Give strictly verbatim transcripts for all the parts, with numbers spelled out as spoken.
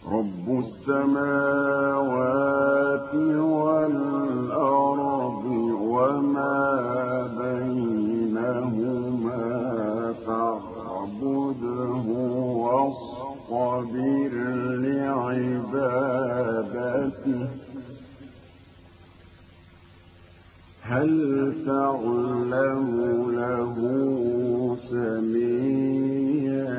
رب السماوات والأرض وما بينهما فاعبده واصطبر لعبادته هل تعلم له سميا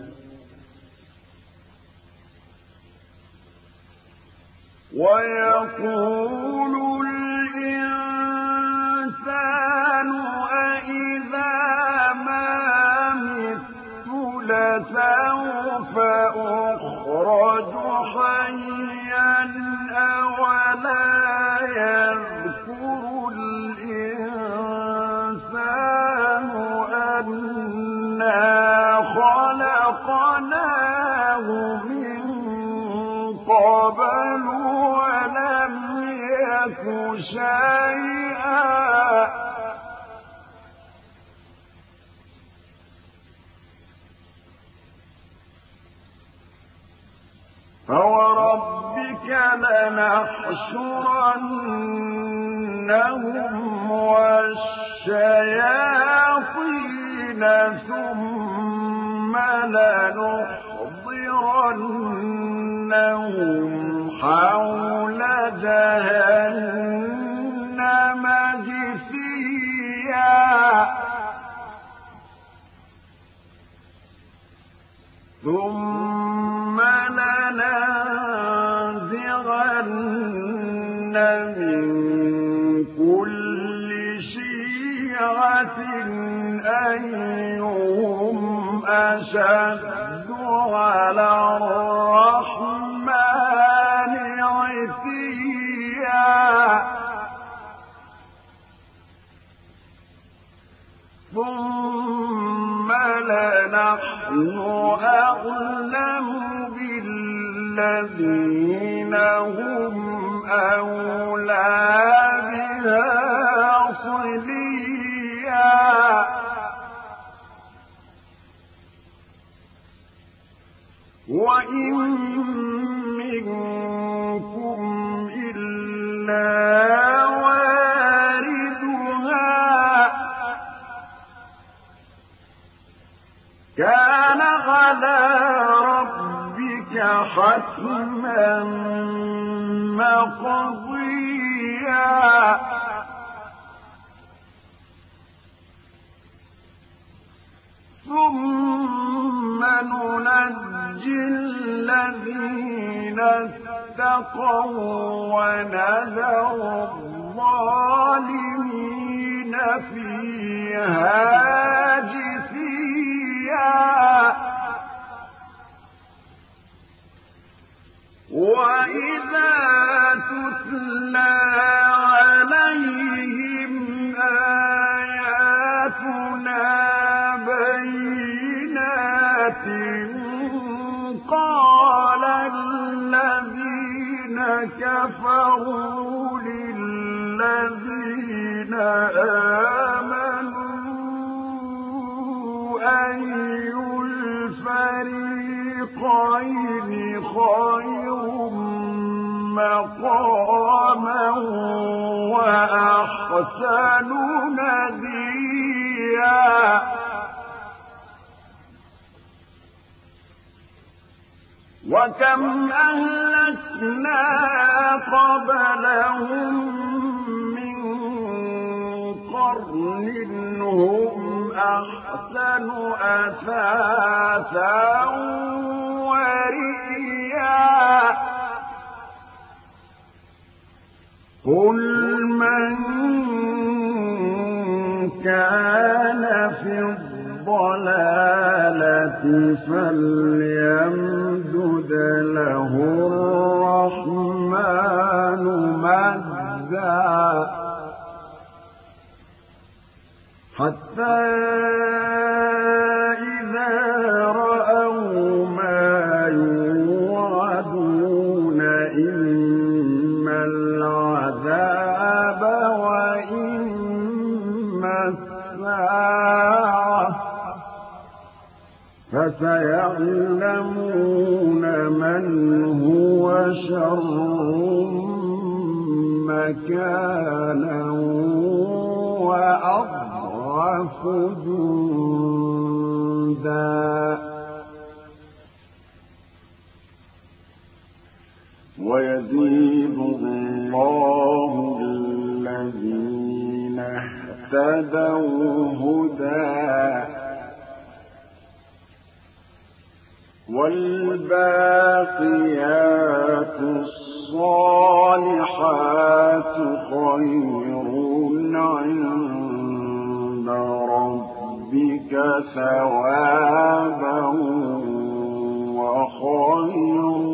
ويقول الإنسان أإذا ما مت لسوف أخرج حيا أولا يذكر الإنسان أنا خلقناه من قبل ولم يك شيئا فوربك لنحشرنهم والشياطين ثم لنحضرنهم حول جهنم جثيا ثم لننزغن من كل شيعة أيهم أشد على الرحمن عتيا ثم لنحن أعلم بالذين هم أولى بها صليا وإن منكم إلا واردها كان على ربك حتما مقضيا ثم ننجي الذين اتقوا ونذر الظالمين فيها جثيا وإذا تتلى عليهم آياتنا بينات قال الذين كفروا للذين آمنوا أي الفريقين خير مقاما وأحسن نديا وكم أهلكنا قبلهم من قرن هم أحسن أثاثا ورئيا قل من كان في الضلالة فليمدد له الرحمن مدا حتى إذا رأوا ما يوعدون إما العذاب وإما الساعة فسيعلمون شر مكانا وأضعف جندا ويزيد الله الذين اهتدوا هدى والباقيات الصالحات خير عند ربك ثوابا وخير